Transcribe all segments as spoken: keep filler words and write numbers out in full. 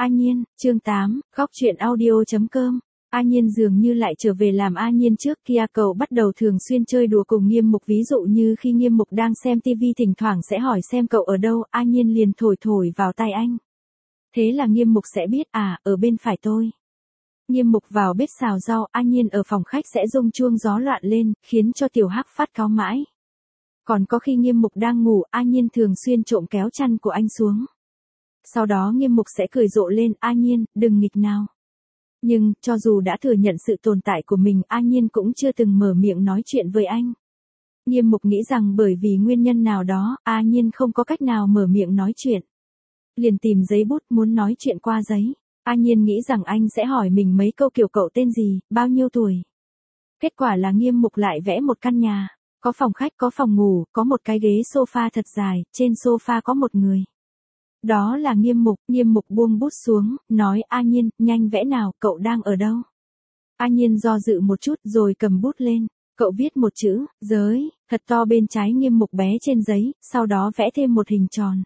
A Nhiên, chương tám, góc truyện audio.com. A Nhiên dường như lại trở về làm A Nhiên trước kia, cậu bắt đầu thường xuyên chơi đùa cùng Nghiêm Mục, ví dụ như khi Nghiêm Mục đang xem tivi thỉnh thoảng sẽ hỏi xem cậu ở đâu, A Nhiên liền thổi thổi vào tai anh. Thế là Nghiêm Mục sẽ biết, à, ở bên phải tôi. Nghiêm Mục vào bếp xào rau, A Nhiên ở phòng khách sẽ rung chuông gió loạn lên, khiến cho Tiểu Hắc phát cáu mãi. Còn có khi Nghiêm Mục đang ngủ, A Nhiên thường xuyên trộm kéo chăn của anh xuống. Sau đó Nghiêm Mục sẽ cười rộ lên, A Nhiên, đừng nghịch nào. Nhưng, cho dù đã thừa nhận sự tồn tại của mình, A Nhiên cũng chưa từng mở miệng nói chuyện với anh. Nghiêm Mục nghĩ rằng bởi vì nguyên nhân nào đó, A Nhiên không có cách nào mở miệng nói chuyện. Liền tìm giấy bút muốn nói chuyện qua giấy. A Nhiên nghĩ rằng anh sẽ hỏi mình mấy câu kiểu cậu tên gì, bao nhiêu tuổi. Kết quả là Nghiêm Mục lại vẽ một căn nhà, có phòng khách, có phòng ngủ, có một cái ghế sofa thật dài, trên sofa có một người. Đó là Nghiêm Mục. Nghiêm Mục buông bút xuống, nói, A Nhiên, nhanh vẽ nào, cậu đang ở đâu? A Nhiên do dự một chút rồi cầm bút lên, cậu viết một chữ, giới, thật to bên trái Nghiêm Mục bé trên giấy, sau đó vẽ thêm một hình tròn.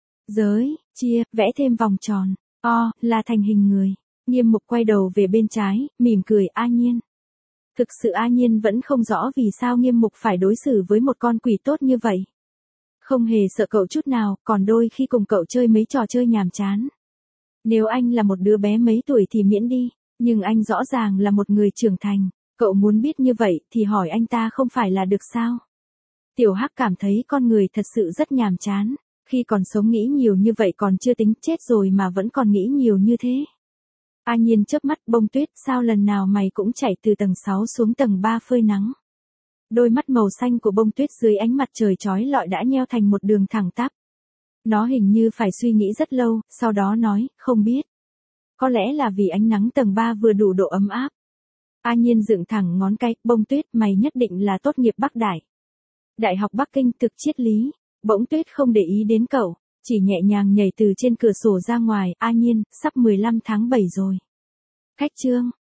Giới, chia, vẽ thêm vòng tròn, o, là thành hình người. Nghiêm Mục quay đầu về bên trái, mỉm cười, A Nhiên. Thực sự A Nhiên vẫn không rõ vì sao Nghiêm Mục phải đối xử với một con quỷ tốt như vậy. Không hề sợ cậu chút nào, còn đôi khi cùng cậu chơi mấy trò chơi nhàm chán. Nếu anh là một đứa bé mấy tuổi thì miễn đi, nhưng anh rõ ràng là một người trưởng thành, cậu muốn biết như vậy thì hỏi anh ta không phải là được sao? Tiểu Hắc cảm thấy con người thật sự rất nhàm chán, khi còn sống nghĩ nhiều như vậy còn chưa tính, chết rồi mà vẫn còn nghĩ nhiều như thế. A Nhiên chớp mắt, Bông Tuyết, sao lần nào mày cũng chạy từ tầng sáu xuống tầng ba phơi nắng? Đôi mắt màu xanh của Bông Tuyết dưới ánh mặt trời chói lọi đã nheo thành một đường thẳng tắp. Nó hình như phải suy nghĩ rất lâu, sau đó nói, không biết. Có lẽ là vì ánh nắng tầng ba vừa đủ độ ấm áp. A Nhiên dựng thẳng ngón cái, Bông Tuyết, mày nhất định là tốt nghiệp Bắc Đại. Đại học Bắc Kinh thực triết lý. Bỗng Tuyết không để ý đến cậu, chỉ nhẹ nhàng nhảy từ trên cửa sổ ra ngoài, A Nhiên, sắp mười lăm tháng bảy rồi. Khách trương,